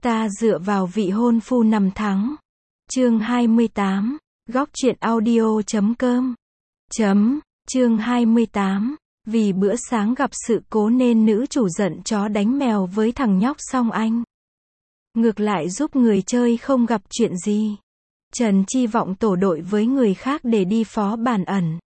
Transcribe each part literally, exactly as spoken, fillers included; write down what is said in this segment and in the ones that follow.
Ta dựa vào vị hôn phu nằm thắng. Chương hai mươi tám. Góc truyện audio chấm com. Chấm. Chương hai mươi tám. Vì bữa sáng gặp sự cố nên nữ chủ giận chó đánh mèo với thằng nhóc Song Anh. Ngược lại giúp người chơi không gặp chuyện gì. Trần Chi Vọng tổ đội với người khác để đi phó bản ẩn.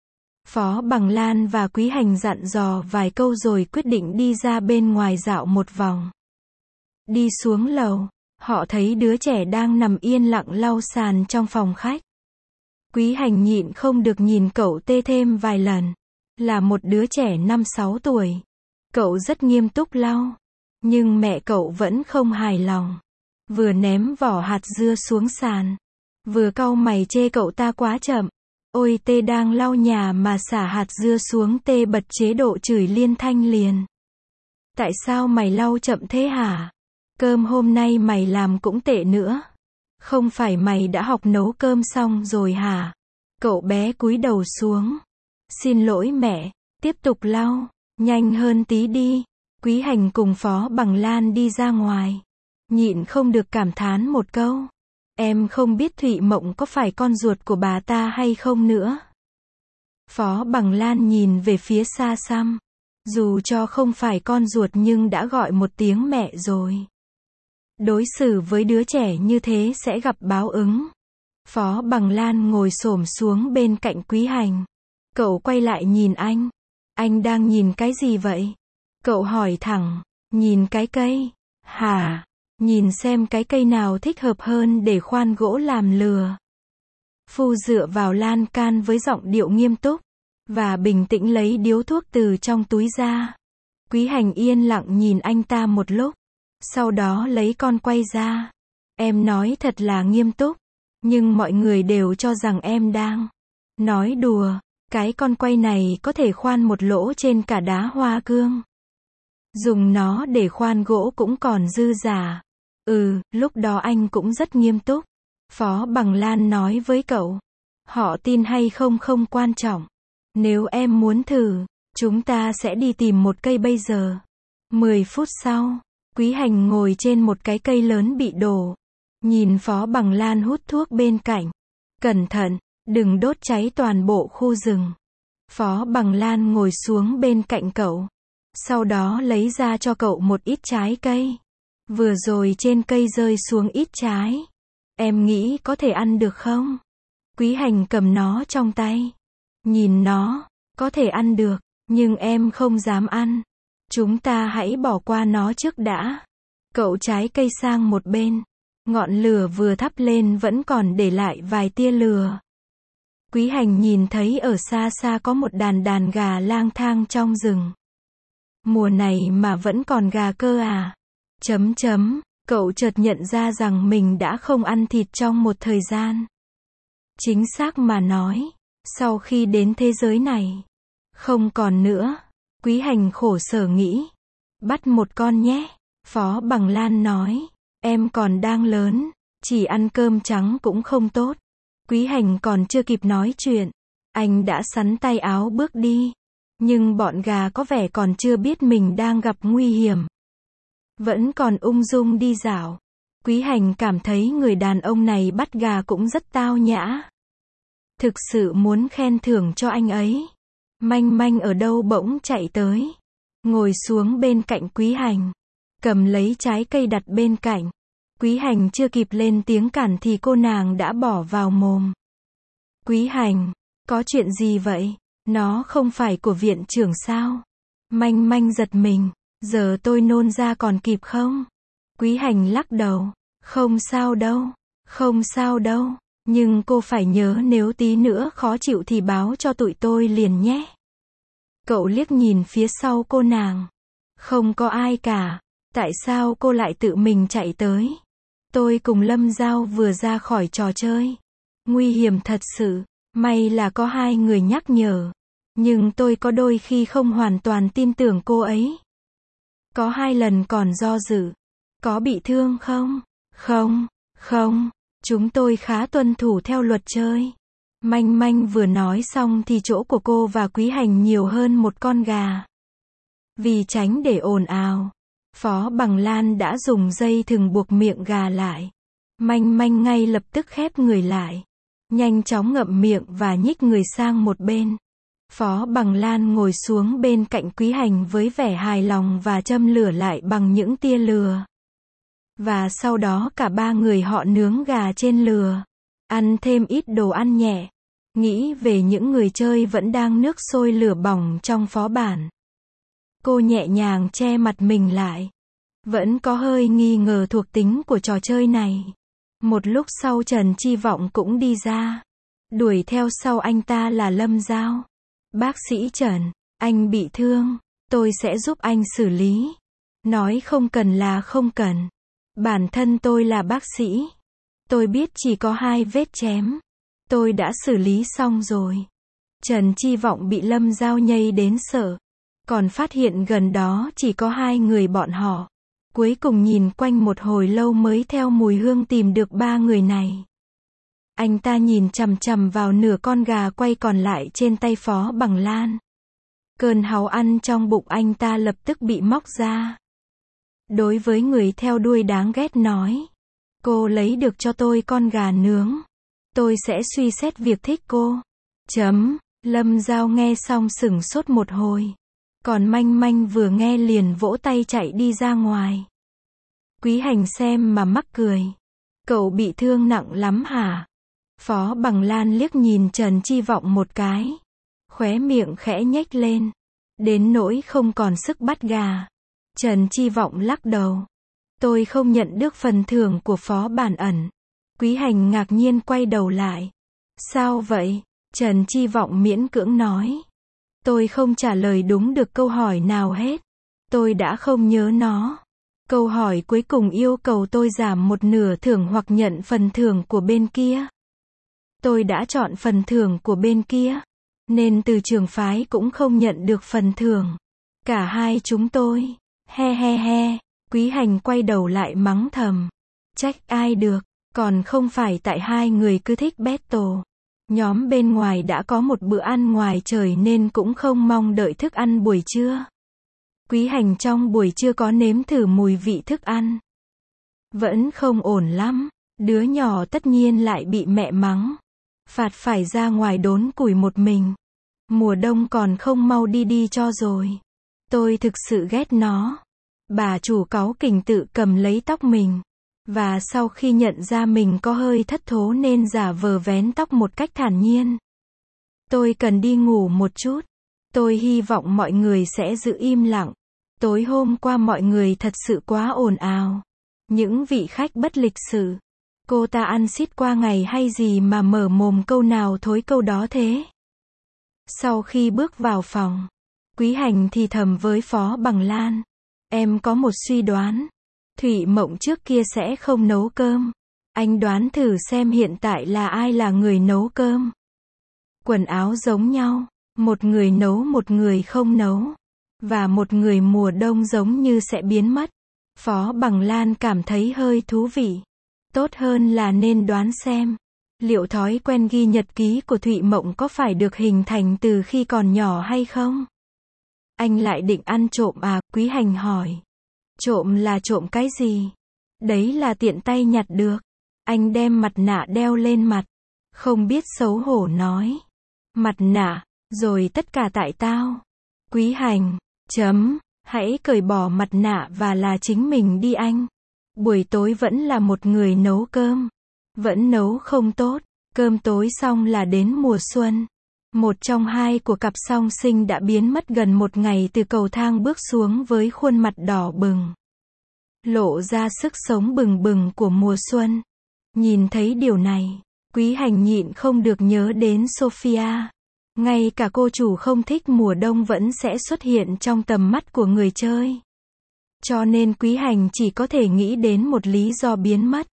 Phó Bằng Lan và Quý Hành dặn dò vài câu rồi quyết định đi ra bên ngoài dạo một vòng. Đi xuống lầu, họ thấy đứa trẻ đang nằm yên lặng lau sàn trong phòng khách. Quý Hành nhịn không được nhìn cậu tê thêm vài lần. Là một đứa trẻ năm sáu tuổi. Cậu rất nghiêm túc lau. Nhưng mẹ cậu vẫn không hài lòng. Vừa ném vỏ hạt dưa xuống sàn. Vừa cau mày chê cậu ta quá chậm. Ôi tê đang lau nhà mà xả hạt dưa xuống, tê bật chế độ chửi liên thanh liền. Tại sao mày lau chậm thế hả? Cơm hôm nay mày làm cũng tệ nữa. Không phải mày đã học nấu cơm xong rồi hả? Cậu bé cúi đầu xuống. Xin lỗi mẹ, tiếp tục lau, nhanh hơn tí đi. Quý Hành cùng Phó Bằng Lan đi ra ngoài. Nhịn không được cảm thán một câu. Em không biết Thụy Mộng có phải con ruột của bà ta hay không nữa. Phó Bằng Lan nhìn về phía xa xăm. Dù cho không phải con ruột nhưng đã gọi một tiếng mẹ rồi. Đối xử với đứa trẻ như thế sẽ gặp báo ứng. Phó Bằng Lan ngồi xổm xuống bên cạnh Quý Hành. Cậu quay lại nhìn anh. Anh đang nhìn cái gì vậy? Cậu hỏi thẳng. Nhìn cái cây. Hả? Nhìn xem cái cây nào thích hợp hơn để khoan gỗ làm lừa. Phu dựa vào lan can với giọng điệu nghiêm túc. Và bình tĩnh lấy điếu thuốc từ trong túi ra. Quý Hành yên lặng nhìn anh ta một lúc. Sau đó lấy con quay ra. Em nói thật là nghiêm túc. Nhưng mọi người đều cho rằng em đang nói đùa. Cái con quay này có thể khoan một lỗ trên cả đá hoa cương. Dùng nó để khoan gỗ cũng còn dư giả. Ừ, lúc đó anh cũng rất nghiêm túc. Phó Bằng Lan nói với cậu. Họ tin hay không không quan trọng. Nếu em muốn thử, chúng ta sẽ đi tìm một cây bây giờ. Mười phút sau, Quý Hành ngồi trên một cái cây lớn bị đổ. Nhìn Phó Bằng Lan hút thuốc bên cạnh. Cẩn thận, đừng đốt cháy toàn bộ khu rừng. Phó Bằng Lan ngồi xuống bên cạnh cậu. Sau đó lấy ra cho cậu một ít trái cây. Vừa rồi trên cây rơi xuống ít trái. Em nghĩ có thể ăn được không? Quý Hành cầm nó trong tay. Nhìn nó, có thể ăn được, nhưng em không dám ăn. Chúng ta hãy bỏ qua nó trước đã. Cậu trái cây sang một bên. Ngọn lửa vừa thắp lên vẫn còn để lại vài tia lửa. Quý Hành nhìn thấy ở xa xa có một đàn đàn gà lang thang trong rừng. Mùa này mà vẫn còn gà cơ à? Chấm chấm, cậu chợt nhận ra rằng mình đã không ăn thịt trong một thời gian. Chính xác mà nói, sau khi đến thế giới này, không còn nữa. Quý Hành khổ sở nghĩ. Bắt một con nhé. Phó Bằng Lan nói. Em còn đang lớn, chỉ ăn cơm trắng cũng không tốt. Quý Hành còn chưa kịp nói chuyện. Anh đã xắn tay áo bước đi. Nhưng bọn gà có vẻ còn chưa biết mình đang gặp nguy hiểm. Vẫn còn ung dung đi dạo. Quý Hành cảm thấy người đàn ông này bắt gà cũng rất tao nhã. Thực sự muốn khen thưởng cho anh ấy. Manh Manh ở đâu bỗng chạy tới. Ngồi xuống bên cạnh Quý Hành. Cầm lấy trái cây đặt bên cạnh. Quý Hành chưa kịp lên tiếng cản thì cô nàng đã bỏ vào mồm. Quý Hành, có chuyện gì vậy? Nó không phải của viện trưởng sao? Manh Manh giật mình. Giờ tôi nôn ra còn kịp không? Quý Hành lắc đầu. Không sao đâu. Không sao đâu. Nhưng cô phải nhớ nếu tí nữa khó chịu thì báo cho tụi tôi liền nhé. Cậu liếc nhìn phía sau cô nàng. Không có ai cả. Tại sao cô lại tự mình chạy tới? Tôi cùng Lâm Giao vừa ra khỏi trò chơi. Nguy hiểm thật sự. May là có hai người nhắc nhở. Nhưng tôi có đôi khi không hoàn toàn tin tưởng cô ấy. Có hai lần còn do dự. Có bị thương không? Không, không. Chúng tôi khá tuân thủ theo luật chơi. Manh Manh vừa nói xong thì chỗ của cô và Quý Hành nhiều hơn một con gà. Vì tránh để ồn ào, Phó Bằng Lan đã dùng dây thừng buộc miệng gà lại. Manh Manh ngay lập tức khép người lại. Nhanh chóng ngậm miệng và nhích người sang một bên. Phó Bằng Lan ngồi xuống bên cạnh Quý Hành với vẻ hài lòng và châm lửa lại bằng những tia lửa. Và sau đó cả ba người họ nướng gà trên lửa. Ăn thêm ít đồ ăn nhẹ. Nghĩ về những người chơi vẫn đang nước sôi lửa bỏng trong phó bản. Cô nhẹ nhàng che mặt mình lại. Vẫn có hơi nghi ngờ thuộc tính của trò chơi này. Một lúc sau Trần Chi Vọng cũng đi ra. Đuổi theo sau anh ta là Lâm Giao. Bác sĩ Trần, anh bị thương, tôi sẽ giúp anh xử lý. Nói không cần là không cần. Bản thân tôi là bác sĩ. Tôi biết chỉ có hai vết chém. Tôi đã xử lý xong rồi. Trần Chi Vọng bị Lâm Giao nhây đến sợ. Còn phát hiện gần đó chỉ có hai người bọn họ. Cuối cùng nhìn quanh một hồi lâu mới theo mùi hương tìm được ba người này. Anh ta nhìn chằm chằm vào nửa con gà quay còn lại trên tay Phó Bằng Lan. Cơn háu ăn trong bụng anh ta lập tức bị móc ra. Đối với người theo đuôi đáng ghét nói. Cô lấy được cho tôi con gà nướng. Tôi sẽ suy xét việc thích cô. Chấm. Lâm Giao nghe xong sửng sốt một hồi. Còn Manh Manh vừa nghe liền vỗ tay chạy đi ra ngoài. Quý Hành xem mà mắc cười. Cậu bị thương nặng lắm hả? Phó Bằng Lan liếc nhìn Trần Chi Vọng một cái. Khóe miệng khẽ nhếch lên. Đến nỗi không còn sức bắt gà. Trần Chi Vọng lắc đầu. Tôi không nhận được phần thưởng của Phó Bản Ẩn. Quý Hành ngạc nhiên quay đầu lại. Sao vậy? Trần Chi Vọng miễn cưỡng nói. Tôi không trả lời đúng được câu hỏi nào hết. Tôi đã không nhớ nó. Câu hỏi cuối cùng yêu cầu tôi giảm một nửa thưởng hoặc nhận phần thưởng của bên kia. Tôi đã chọn phần thưởng của bên kia. Nên từ trường phái cũng không nhận được phần thưởng. Cả hai chúng tôi. He he he. Quý Hành quay đầu lại mắng thầm. Trách ai được. Còn không phải tại hai người cứ thích battle. Nhóm bên ngoài đã có một bữa ăn ngoài trời nên cũng không mong đợi thức ăn buổi trưa. Quý Hành trong buổi trưa có nếm thử mùi vị thức ăn. Vẫn không ổn lắm. Đứa nhỏ tất nhiên lại bị mẹ mắng. Phạt phải ra ngoài đốn củi một mình. Mùa đông còn không mau đi đi cho rồi. Tôi thực sự ghét nó. Bà chủ cáu kỉnh tự cầm lấy tóc mình. Và sau khi nhận ra mình có hơi thất thố nên giả vờ vén tóc một cách thản nhiên. Tôi cần đi ngủ một chút. Tôi hy vọng mọi người sẽ giữ im lặng. Tối hôm qua mọi người thật sự quá ồn ào. Những vị khách bất lịch sự. Cô ta ăn xít qua ngày hay gì mà mở mồm câu nào thối câu đó thế. Sau khi bước vào phòng, Quý Hành thì thầm với Phó Bằng Lan. Em có một suy đoán. Thủy Mộng trước kia sẽ không nấu cơm. Anh đoán thử xem hiện tại là ai là người nấu cơm. Quần áo giống nhau. Một người nấu một người không nấu. Và một người mùa đông giống như sẽ biến mất. Phó Bằng Lan cảm thấy hơi thú vị. Tốt hơn là nên đoán xem. Liệu thói quen ghi nhật ký của Thụy Mộng có phải được hình thành từ khi còn nhỏ hay không? Anh lại định ăn trộm à? Quý Hành hỏi. Trộm là trộm cái gì? Đấy là tiện tay nhặt được. Anh đem mặt nạ đeo lên mặt. Không biết xấu hổ nói. Mặt nạ, rồi tất cả tại tao. Quý Hành, chấm, hãy cởi bỏ mặt nạ và là chính mình đi anh. Buổi tối vẫn là một người nấu cơm. Vẫn nấu không tốt. Cơm tối xong là đến mùa xuân. Một trong hai của cặp song sinh đã biến mất gần một ngày từ cầu thang bước xuống với khuôn mặt đỏ bừng. Lộ ra sức sống bừng bừng của mùa xuân. Nhìn thấy điều này, Quý Hành nhịn không được nhớ đến Sophia. Ngay cả cô chủ không thích mùa đông vẫn sẽ xuất hiện trong tầm mắt của người chơi. Cho nên Quý Hành chỉ có thể nghĩ đến một lý do biến mất.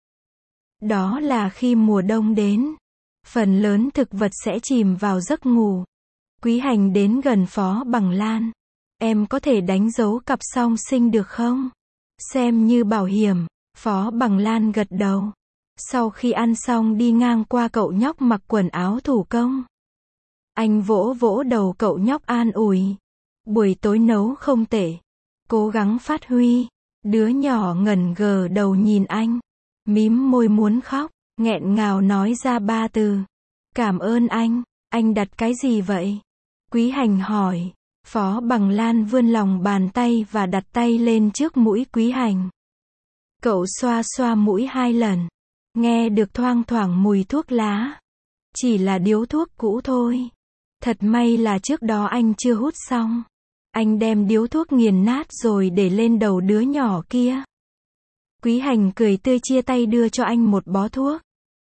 Đó là khi mùa đông đến, phần lớn thực vật sẽ chìm vào giấc ngủ. Quý Hành đến gần Phó Bằng Lan. Em có thể đánh dấu cặp song sinh được không? Xem như bảo hiểm. Phó Bằng Lan gật đầu. Sau khi ăn xong đi ngang qua cậu nhóc mặc quần áo thủ công. Anh vỗ vỗ đầu cậu nhóc an ủi. Buổi tối nấu không tệ. Cố gắng phát huy. Đứa nhỏ ngẩn ngơ đầu nhìn anh, mím môi muốn khóc, nghẹn ngào nói ra ba từ. Cảm ơn anh, anh đặt cái gì vậy? Quý Hành hỏi. Phó Bằng Lan vươn lòng bàn tay và đặt tay lên trước mũi Quý Hành. Cậu xoa xoa mũi hai lần, nghe được thoang thoảng mùi thuốc lá. Chỉ là điếu thuốc cũ thôi. Thật may là trước đó anh chưa hút xong. Anh đem điếu thuốc nghiền nát rồi để lên đầu đứa nhỏ kia. Quý Hành cười tươi chia tay đưa cho anh một bó thuốc.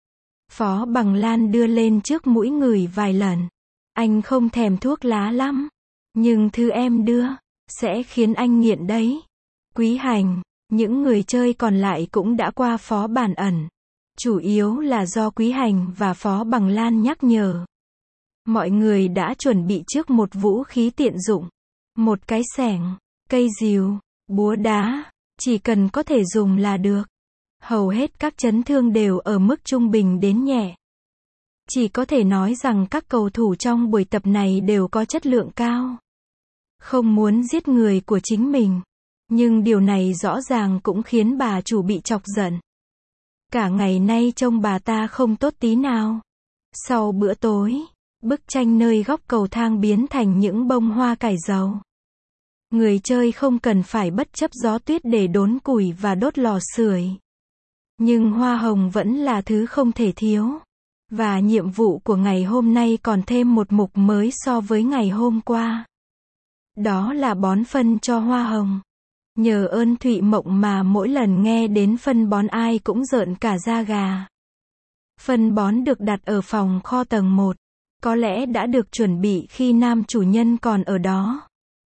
Phó Bằng Lan đưa lên trước mũi ngửi vài lần. Anh không thèm thuốc lá lắm, nhưng thứ em đưa sẽ khiến anh nghiện đấy. Quý Hành, những người chơi còn lại cũng đã qua Phó Bản ẩn. Chủ yếu là do Quý Hành và Phó Bằng Lan nhắc nhở. Mọi người đã chuẩn bị trước một vũ khí tiện dụng. Một cái xẻng, cây rìu, búa đá, chỉ cần có thể dùng là được. Hầu hết các chấn thương đều ở mức trung bình đến nhẹ. Chỉ có thể nói rằng các cầu thủ trong buổi tập này đều có chất lượng cao. Không muốn giết người của chính mình. Nhưng điều này rõ ràng cũng khiến bà chủ bị chọc giận. Cả ngày nay trông bà ta không tốt tí nào. Sau bữa tối, bức tranh nơi góc cầu thang biến thành những bông hoa cải dầu. Người chơi không cần phải bất chấp gió tuyết để đốn củi và đốt lò sưởi. Nhưng hoa hồng vẫn là thứ không thể thiếu. Và nhiệm vụ của ngày hôm nay còn thêm một mục mới so với ngày hôm qua. Đó là bón phân cho hoa hồng. Nhờ ơn Thụy Mộng mà mỗi lần nghe đến phân bón ai cũng rợn cả da gà. Phân bón được đặt ở phòng kho tầng một. Có lẽ đã được chuẩn bị khi nam chủ nhân còn ở đó.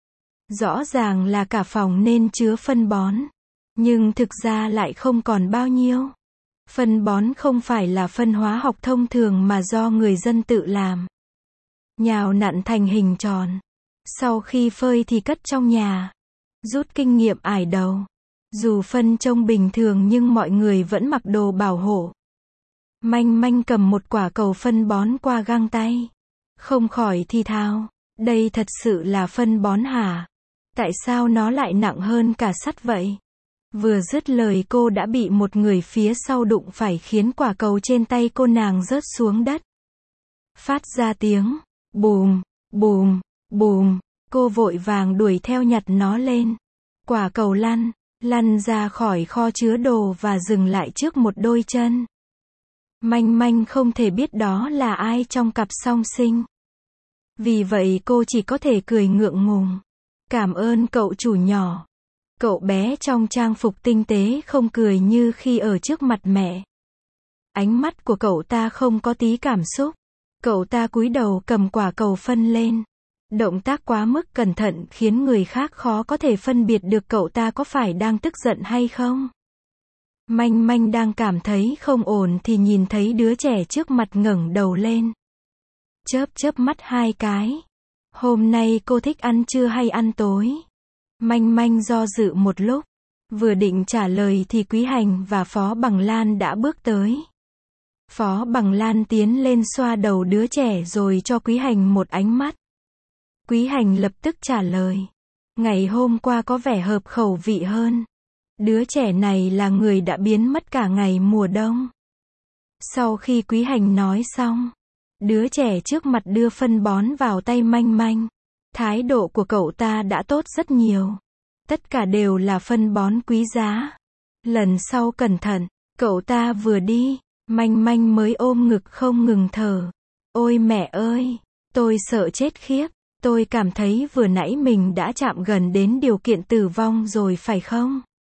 Rõ ràng là cả phòng nên chứa phân bón. Nhưng thực ra lại không còn bao nhiêu. Phân bón không phải là phân hóa học thông thường mà do người dân tự làm. Nhào nặn thành hình tròn. Sau khi phơi thì cất trong nhà. Rút kinh nghiệm ải đầu. Dù phân trông bình thường nhưng mọi người vẫn mặc đồ bảo hộ. Manh Manh cầm một quả cầu phân bón qua găng tay. Không khỏi thì thào. Đây thật sự là phân bón hả? Tại sao nó lại nặng hơn cả sắt vậy? Vừa dứt lời cô đã bị một người phía sau đụng phải khiến quả cầu trên tay cô nàng rớt xuống đất. Phát ra tiếng bùm, bùm, bùm. Cô vội vàng đuổi theo nhặt nó lên. Quả cầu lăn, lăn ra khỏi kho chứa đồ và dừng lại trước một đôi chân. Manh Manh không thể biết đó là ai trong cặp song sinh. Vì vậy cô chỉ có thể cười ngượng ngùng. Cảm ơn cậu chủ nhỏ. Cậu bé trong trang phục tinh tế không cười như khi ở trước mặt mẹ. Ánh mắt của cậu ta không có tí cảm xúc. Cậu ta cúi đầu cầm quả cầu phân lên. Động tác quá mức cẩn thận khiến người khác khó có thể phân biệt được cậu ta có phải đang tức giận hay không. Manh Manh đang cảm thấy không ổn thì nhìn thấy đứa trẻ trước mặt ngẩng đầu lên. Chớp chớp mắt hai cái. Hôm nay cô thích ăn trưa hay ăn tối? Manh Manh do dự một lúc. Vừa định trả lời thì Quý Hành và Phó Bằng Lan đã bước tới. Phó Bằng Lan tiến lên xoa đầu đứa trẻ rồi cho Quý Hành một ánh mắt. Quý Hành lập tức trả lời. Ngày hôm qua có vẻ hợp khẩu vị hơn. Đứa trẻ này là người đã biến mất cả ngày mùa đông. Sau khi Quý Hành nói xong, đứa trẻ trước mặt đưa phân bón vào tay Manh Manh. Thái độ của cậu ta đã tốt rất nhiều. Tất cả đều là phân bón quý giá. Lần sau cẩn thận. Cậu ta vừa đi, Manh Manh mới ôm ngực không ngừng thở. Ôi mẹ ơi, tôi sợ chết khiếp. Tôi cảm thấy vừa nãy mình đã chạm gần đến điều kiện tử vong rồi phải không?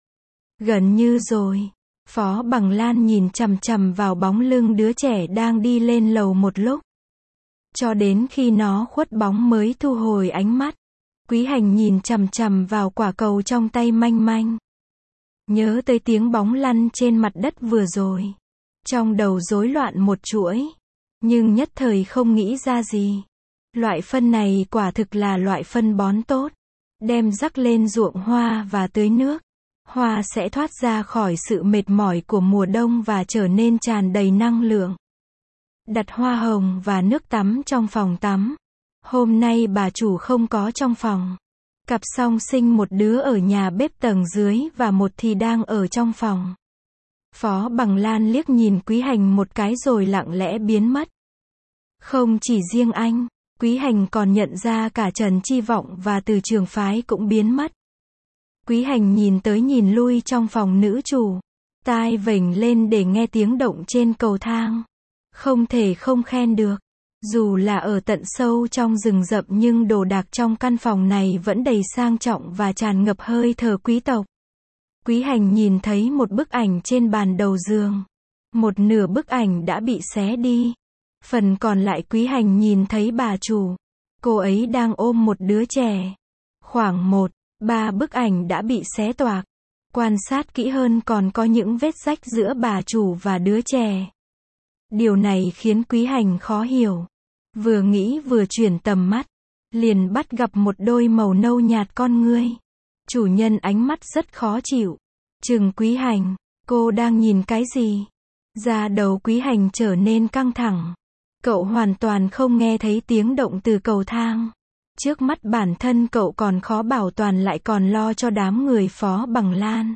Gần như rồi. Phó Bằng Lan nhìn chằm chằm vào bóng lưng đứa trẻ đang đi lên lầu một lúc. Cho đến khi nó khuất bóng mới thu hồi ánh mắt. Quý Hành nhìn chằm chằm vào quả cầu trong tay Manh Manh. Nhớ tới tiếng bóng lăn trên mặt đất vừa rồi. Trong đầu rối loạn một chuỗi. Nhưng nhất thời không nghĩ ra gì. Loại phân này quả thực là loại phân bón tốt. Đem rắc lên ruộng hoa và tưới nước. Hoa sẽ thoát ra khỏi sự mệt mỏi của mùa đông và trở nên tràn đầy năng lượng. Đặt hoa hồng và nước tắm trong phòng tắm. Hôm nay bà chủ không có trong phòng. Cặp song sinh một đứa ở nhà bếp tầng dưới và một thì đang ở trong phòng. Phó Bằng Lan liếc nhìn Quý Hành một cái rồi lặng lẽ biến mất. Không chỉ riêng anh, Quý Hành còn nhận ra cả Trần Chi Vọng và Từ Trường Phái cũng biến mất. Quý Hành nhìn tới nhìn lui trong phòng nữ chủ, tai vểnh lên để nghe tiếng động trên cầu thang. Không thể không khen được. Dù là ở tận sâu trong rừng rậm nhưng đồ đạc trong căn phòng này vẫn đầy sang trọng và tràn ngập hơi thở quý tộc. Quý Hành nhìn thấy một bức ảnh trên bàn đầu giường. Một nửa bức ảnh đã bị xé đi. Phần còn lại Quý Hành nhìn thấy bà chủ. Cô ấy đang ôm một đứa trẻ. Khoảng một, ba bức ảnh đã bị xé toạc. Quan sát kỹ hơn còn có những vết rách giữa bà chủ và đứa trẻ. Điều này khiến Quý Hành khó hiểu. Vừa nghĩ vừa chuyển tầm mắt. Liền bắt gặp một đôi màu nâu nhạt con ngươi. Chủ nhân ánh mắt rất khó chịu. Trừng Quý Hành, cô đang nhìn cái gì? Da đầu Quý Hành trở nên căng thẳng. Cậu hoàn toàn không nghe thấy tiếng động từ cầu thang. Trước mắt bản thân cậu còn khó bảo toàn lại còn lo cho đám người Phó Bằng Lan.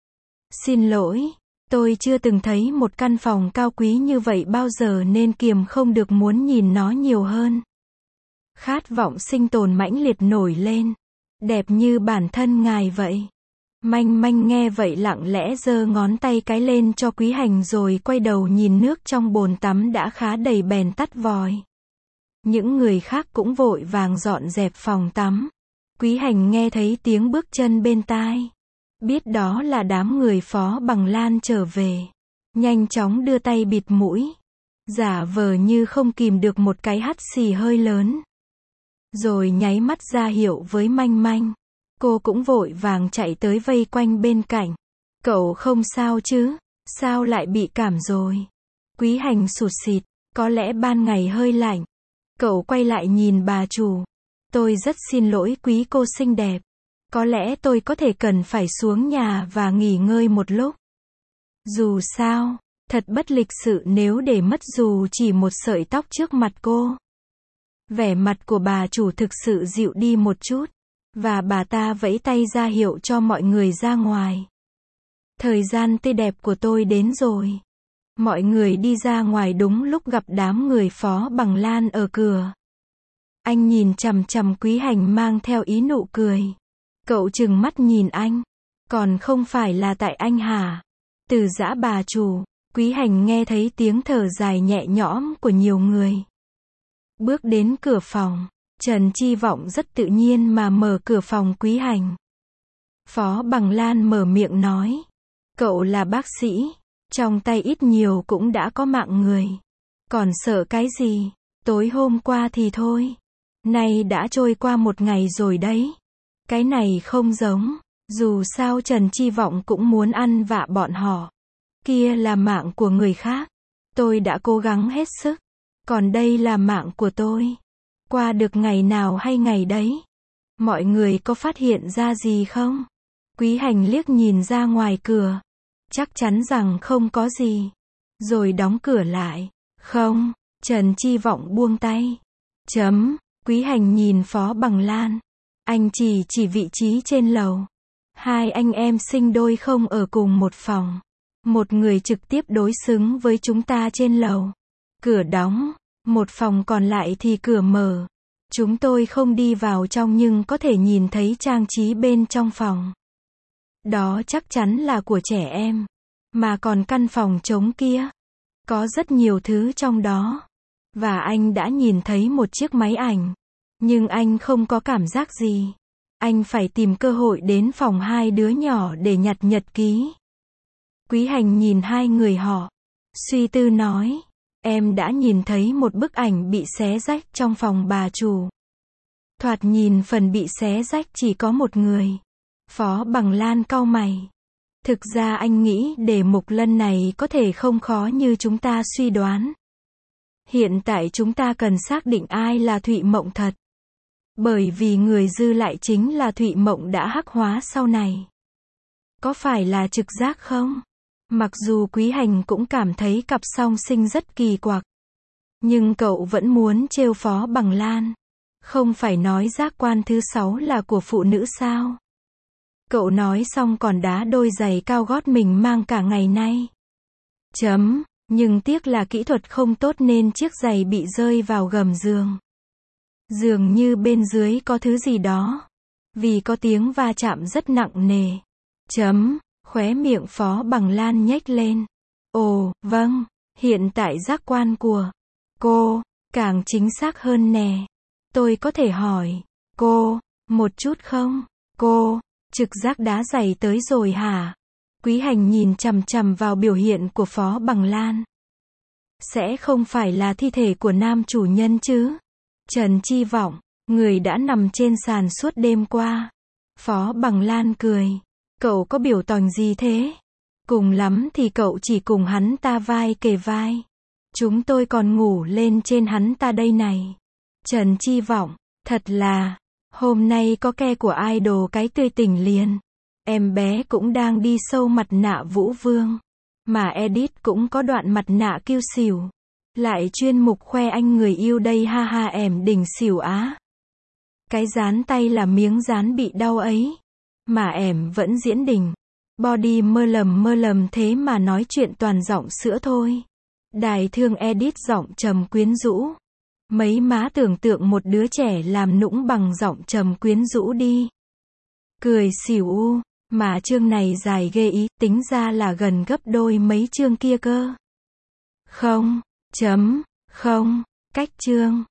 Xin lỗi, tôi chưa từng thấy một căn phòng cao quý như vậy bao giờ nên kiềm không được muốn nhìn nó nhiều hơn. Khát vọng sinh tồn mãnh liệt nổi lên. Đẹp như bản thân ngài vậy. Manh Manh nghe vậy lặng lẽ giơ ngón tay cái lên cho Quý Hành rồi quay đầu nhìn nước trong bồn tắm đã khá đầy bèn tắt vòi. Những người khác cũng vội vàng dọn dẹp phòng tắm. Quý Hành nghe thấy tiếng bước chân bên tai. Biết đó là đám người Phó Bằng Lan trở về. Nhanh chóng đưa tay bịt mũi. Giả vờ như không kìm được một cái hắt xì hơi lớn. Rồi nháy mắt ra hiệu với Manh Manh. Cô cũng vội vàng chạy tới vây quanh bên cạnh. Cậu không sao chứ? Sao lại bị cảm rồi? Quý Hành sụt sịt. Có lẽ ban ngày hơi lạnh. Cậu quay lại nhìn bà chủ. Tôi rất xin lỗi quý cô xinh đẹp. Có lẽ tôi có thể cần phải xuống nhà và nghỉ ngơi một lúc. Dù sao, thật bất lịch sự nếu để mất dù chỉ một sợi tóc trước mặt cô. Vẻ mặt của bà chủ thực sự dịu đi một chút. Và bà ta vẫy tay ra hiệu cho mọi người ra ngoài. Thời gian tươi đẹp của tôi đến rồi. Mọi người đi ra ngoài đúng lúc gặp đám người Phó Bằng Lan ở cửa. Anh nhìn chằm chằm Quý Hành mang theo ý nụ cười. Cậu trừng mắt nhìn anh. Còn không phải là tại anh hả? Từ giã bà chủ, Quý Hành nghe thấy tiếng thở dài nhẹ nhõm của nhiều người. Bước đến cửa phòng, Trần Chi Vọng rất tự nhiên mà mở cửa phòng Quý Hành. Phó Bằng Lan mở miệng nói. Cậu là bác sĩ, trong tay ít nhiều cũng đã có mạng người. Còn sợ cái gì? Tối hôm qua thì thôi. Nay đã trôi qua một ngày rồi đấy. Cái này không giống. Dù sao Trần Chi Vọng cũng muốn ăn vạ bọn họ. Kia là mạng của người khác. Tôi đã cố gắng hết sức. Còn đây là mạng của tôi. Qua được ngày nào hay ngày đấy. Mọi người có phát hiện ra gì không? Quý Hành liếc nhìn ra ngoài cửa. Chắc chắn rằng không có gì. Rồi đóng cửa lại. Không, Trần Chi Vọng buông tay. Chấm, Quý Hành nhìn Phó Bằng Lan. Anh chỉ chỉ vị trí trên lầu. Hai anh em sinh đôi không ở cùng một phòng. Một người trực tiếp đối xứng với chúng ta trên lầu. Cửa đóng, một phòng còn lại thì cửa mở. Chúng tôi không đi vào trong nhưng có thể nhìn thấy trang trí bên trong phòng. Đó chắc chắn là của trẻ em. Mà còn căn phòng trống kia. Có rất nhiều thứ trong đó. Và anh đã nhìn thấy một chiếc máy ảnh. Nhưng anh không có cảm giác gì. Anh phải tìm cơ hội đến phòng hai đứa nhỏ để nhặt nhật ký. Quý Hành nhìn hai người họ. Suy tư nói. Em đã nhìn thấy một bức ảnh bị xé rách trong phòng bà chủ. Thoạt nhìn phần bị xé rách chỉ có một người. Phó Bằng Lan cau mày. Thực ra anh nghĩ đề mục lần này có thể không khó như chúng ta suy đoán. Hiện tại chúng ta cần xác định ai là Thụy Mộng thật. Bởi vì người dư lại chính là Thụy Mộng đã hắc hóa sau này. Có phải là trực giác không? Mặc dù Quý Hành cũng cảm thấy cặp song sinh rất kỳ quặc. Nhưng cậu vẫn muốn trêu Phó Bằng Lan. Không phải nói giác quan thứ sáu là của phụ nữ sao? Cậu nói xong còn đá đôi giày cao gót mình mang cả ngày nay. Chấm, nhưng tiếc là kỹ thuật không tốt nên chiếc giày bị rơi vào gầm giường. Dường như bên dưới có thứ gì đó. Vì có tiếng va chạm rất nặng nề. Chấm, khóe miệng Phó Bằng Lan nhếch lên. Ồ, vâng, hiện tại giác quan của cô càng chính xác hơn nè. Tôi có thể hỏi cô một chút không? Cô trực giác đá giày tới rồi hả? Quý Hành nhìn chằm chằm vào biểu hiện của Phó Bằng Lan. Sẽ không phải là thi thể của nam chủ nhân chứ? Trần Chi Vọng, người đã nằm trên sàn suốt đêm qua. Phó Bằng Lan cười. Cậu có biểu tòi gì thế? Cùng lắm thì cậu chỉ cùng hắn ta vai kề vai. Chúng tôi còn ngủ lên trên hắn ta đây này. Trần Chi Vọng, thật là, hôm nay có ke của idol cái tươi tỉnh liền. Em bé cũng đang đi sâu mặt nạ Vũ Vương. Mà edit cũng có đoạn mặt nạ kiêu xỉu. Lại chuyên mục khoe anh người yêu đây ha ha em đỉnh xỉu á. Cái dán tay là miếng dán bị đau ấy. Mà em vẫn diễn đỉnh. Body mơ lầm mơ lầm thế mà nói chuyện toàn giọng sữa thôi. Đài thương edit giọng trầm quyến rũ. Mấy má tưởng tượng một đứa trẻ làm nũng bằng giọng trầm quyến rũ đi. Cười xỉu u, mà chương này dài ghê ý, tính ra là gần gấp đôi mấy chương kia cơ. Không, chấm, không, cách chương.